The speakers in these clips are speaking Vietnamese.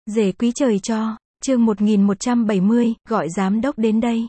Dể quý trời cho, chương 1170, gọi giám đốc đến đây.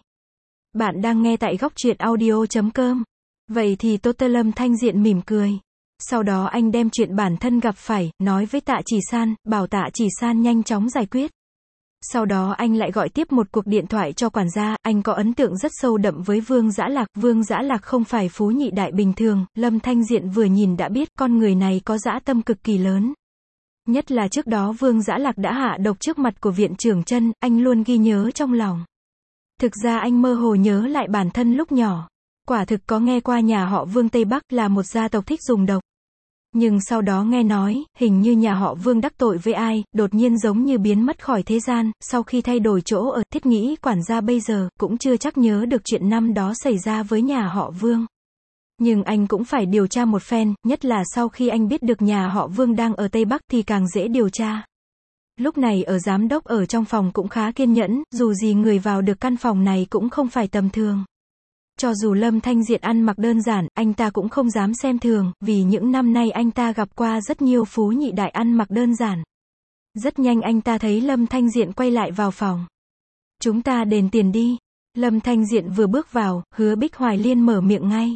Bạn đang nghe tại góc truyện audio.com. Vậy thì Lâm Thanh Diện mỉm cười. Sau đó anh đem chuyện bản thân gặp phải, nói với Tạ Chỉ San, bảo Tạ Chỉ San nhanh chóng giải quyết. Sau đó anh lại gọi tiếp một cuộc điện thoại cho quản gia, anh có ấn tượng rất sâu đậm với Vương Dã Lạc. Vương Dã Lạc không phải phú nhị đại bình thường, Lâm Thanh Diện vừa nhìn đã biết con người này có dã tâm cực kỳ lớn. Nhất là trước đó Vương Dã Lạc đã hạ độc trước mặt của viện trưởng Chân, anh luôn ghi nhớ trong lòng. Thực ra anh mơ hồ nhớ lại bản thân lúc nhỏ. Quả thực có nghe qua nhà họ Vương Tây Bắc là một gia tộc thích dùng độc. Nhưng sau đó nghe nói, hình như nhà họ Vương đắc tội với ai, đột nhiên giống như biến mất khỏi thế gian, sau khi thay đổi chỗ ở, thiết nghĩ quản gia bây giờ, cũng chưa chắc nhớ được chuyện năm đó xảy ra với nhà họ Vương. Nhưng anh cũng phải điều tra một phen, nhất là sau khi anh biết được nhà họ Vương đang ở Tây Bắc thì càng dễ điều tra. Lúc này ở giám đốc ở trong phòng cũng khá kiên nhẫn, dù gì người vào được căn phòng này cũng không phải tầm thường. Cho dù Lâm Thanh Diện ăn mặc đơn giản, anh ta cũng không dám xem thường, vì những năm nay anh ta gặp qua rất nhiều phú nhị đại ăn mặc đơn giản. Rất nhanh anh ta thấy Lâm Thanh Diện quay lại vào phòng. Chúng ta đền tiền đi. Lâm Thanh Diện vừa bước vào, Hứa Bích Hoài Liên mở miệng ngay.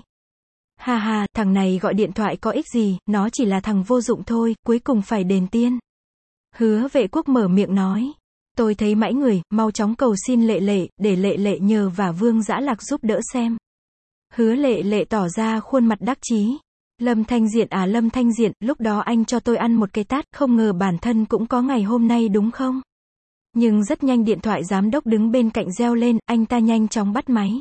Ha ha, thằng này gọi điện thoại có ích gì, nó chỉ là thằng vô dụng thôi, cuối cùng phải đền tiền. Hứa Vệ Quốc mở miệng nói. Tôi thấy mãi người, mau chóng cầu xin Lệ Lệ, để Lệ Lệ nhờ và Vương Dã Lạc giúp đỡ xem. Hứa Lệ Lệ tỏ ra khuôn mặt đắc chí. Lâm Thanh Diện à, Lâm Thanh Diện, lúc đó anh cho tôi ăn một cái tát, không ngờ bản thân cũng có ngày hôm nay đúng không? Nhưng rất nhanh điện thoại giám đốc đứng bên cạnh reo lên, anh ta nhanh chóng bắt máy.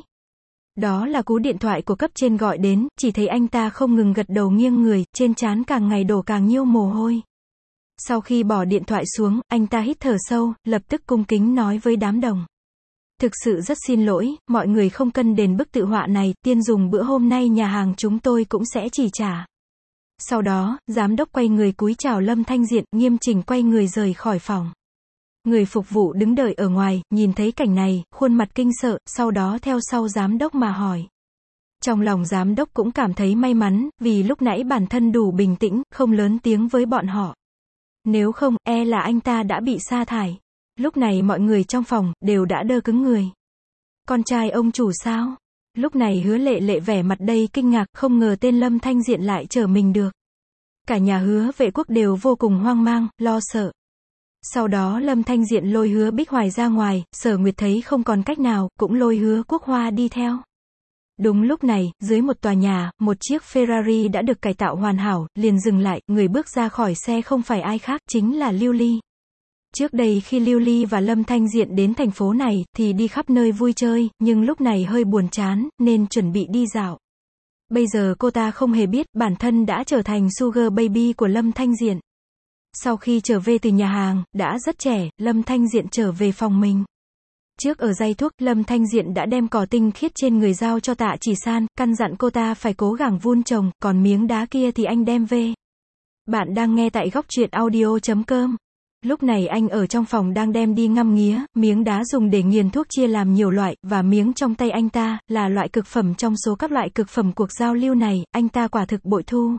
Đó là cú điện thoại của cấp trên gọi đến, chỉ thấy anh ta không ngừng gật đầu nghiêng người, trên trán càng ngày đổ càng nhiều mồ hôi. Sau khi bỏ điện thoại xuống, anh ta hít thở sâu, lập tức cung kính nói với đám đồng. Thực sự rất xin lỗi, mọi người không cần đền bức tự họa này, tiền dùng bữa hôm nay nhà hàng chúng tôi cũng sẽ chỉ trả. Sau đó, giám đốc quay người cúi chào Lâm Thanh Diện, nghiêm chỉnh quay người rời khỏi phòng. Người phục vụ đứng đợi ở ngoài, nhìn thấy cảnh này, khuôn mặt kinh sợ, sau đó theo sau giám đốc mà hỏi. Trong lòng giám đốc cũng cảm thấy may mắn, vì lúc nãy bản thân đủ bình tĩnh, không lớn tiếng với bọn họ. Nếu không, e là anh ta đã bị sa thải. Lúc này mọi người trong phòng, đều đã đơ cứng người. Con trai ông chủ sao? Lúc này Hứa Lệ Lệ vẻ mặt đầy kinh ngạc, không ngờ tên Lâm Thanh Diện lại trở mình được. Cả nhà Hứa Vệ Quốc đều vô cùng hoang mang, lo sợ. Sau đó Lâm Thanh Diện lôi Hứa Bích Hoài ra ngoài, Sở Nguyệt thấy không còn cách nào, cũng lôi Hứa Quốc Hoa đi theo. Đúng lúc này, dưới một tòa nhà, một chiếc Ferrari đã được cải tạo hoàn hảo, liền dừng lại, người bước ra khỏi xe không phải ai khác, chính là Lưu Ly. Trước đây khi Lưu Ly và Lâm Thanh Diện đến thành phố này, thì đi khắp nơi vui chơi, nhưng lúc này hơi buồn chán, nên chuẩn bị đi dạo. Bây giờ cô ta không hề biết, bản thân đã trở thành Sugar Baby của Lâm Thanh Diện. Sau khi trở về từ nhà hàng, đã rất trẻ, Lâm Thanh Diện trở về phòng mình. Trước ở giây thuốc, Lâm Thanh Diện đã đem cỏ tinh khiết trên người giao cho Tạ Chỉ San, căn dặn cô ta phải cố gắng vun trồng, còn miếng đá kia thì anh đem về. Bạn đang nghe tại góc truyện audio.com. Lúc này anh ở trong phòng đang đem đi ngâm nghía, miếng đá dùng để nghiền thuốc chia làm nhiều loại, và miếng trong tay anh ta, là loại cực phẩm trong số các loại cực phẩm cuộc giao lưu này, anh ta quả thực bội thu.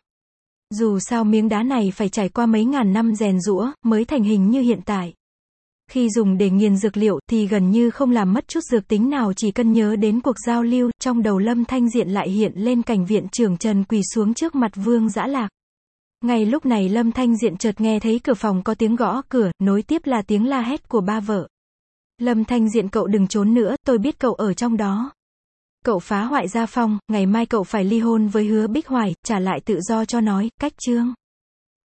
Dù sao miếng đá này phải trải qua mấy ngàn năm rèn giũa, mới thành hình như hiện tại. Khi dùng để nghiền dược liệu, thì gần như không làm mất chút dược tính nào, chỉ cần nhớ đến cuộc giao lưu, trong đầu Lâm Thanh Diện lại hiện lên cảnh viện trưởng Trần quỳ xuống trước mặt Vương Dã Lạc. Ngay lúc này Lâm Thanh Diện chợt nghe thấy cửa phòng có tiếng gõ cửa, nối tiếp là tiếng la hét của ba vợ. Lâm Thanh Diện, cậu đừng trốn nữa, tôi biết cậu ở trong đó. Cậu phá hoại gia phong, ngày mai cậu phải ly hôn với Hứa Bích Hoài, trả lại tự do cho nói, cách chương.